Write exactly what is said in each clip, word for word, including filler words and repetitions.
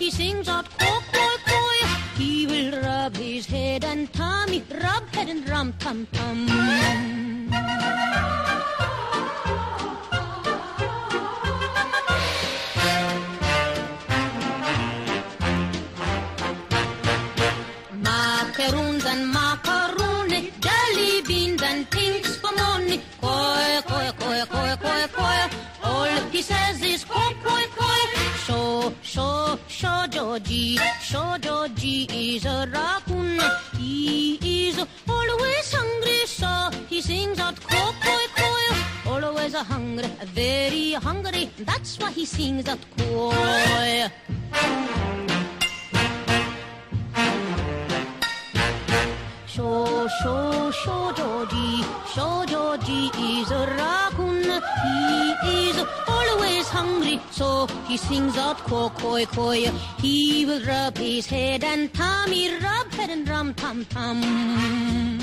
he sings out koi, koi, koi. He will rub his head and tummy, rub head and rum tum tum. Macaroons and macaroni, jelly beans and pinks for money. Koi, koi, koi, koi, koi, koi. All he says is koi, koi, koi. Show, show, show Georgie, show Georgie is a raccoon. He is always hungry, so he sings out koi, koi, koi. Always a hungry, very hungry, that's why he sings out koi. Show, show, show Georgie, show Georgie is a raccoon. He is always hungry, so he sings out koi, koi, koi. He will rub his head and tummy, rub head and rum tum tum.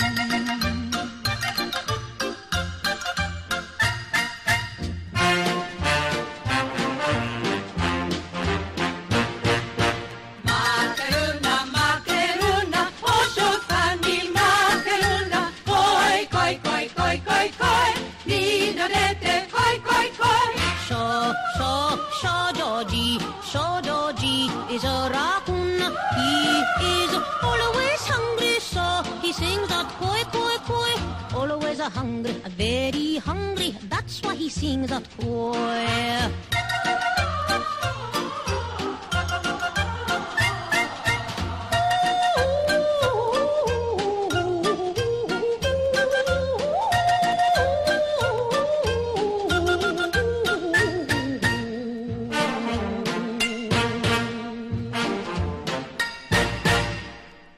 Show Georgie is a raccoon. He is always hungry, so he sings out koi, koi, koi. Always a hungry, a very hungry, that's why he sings out koi.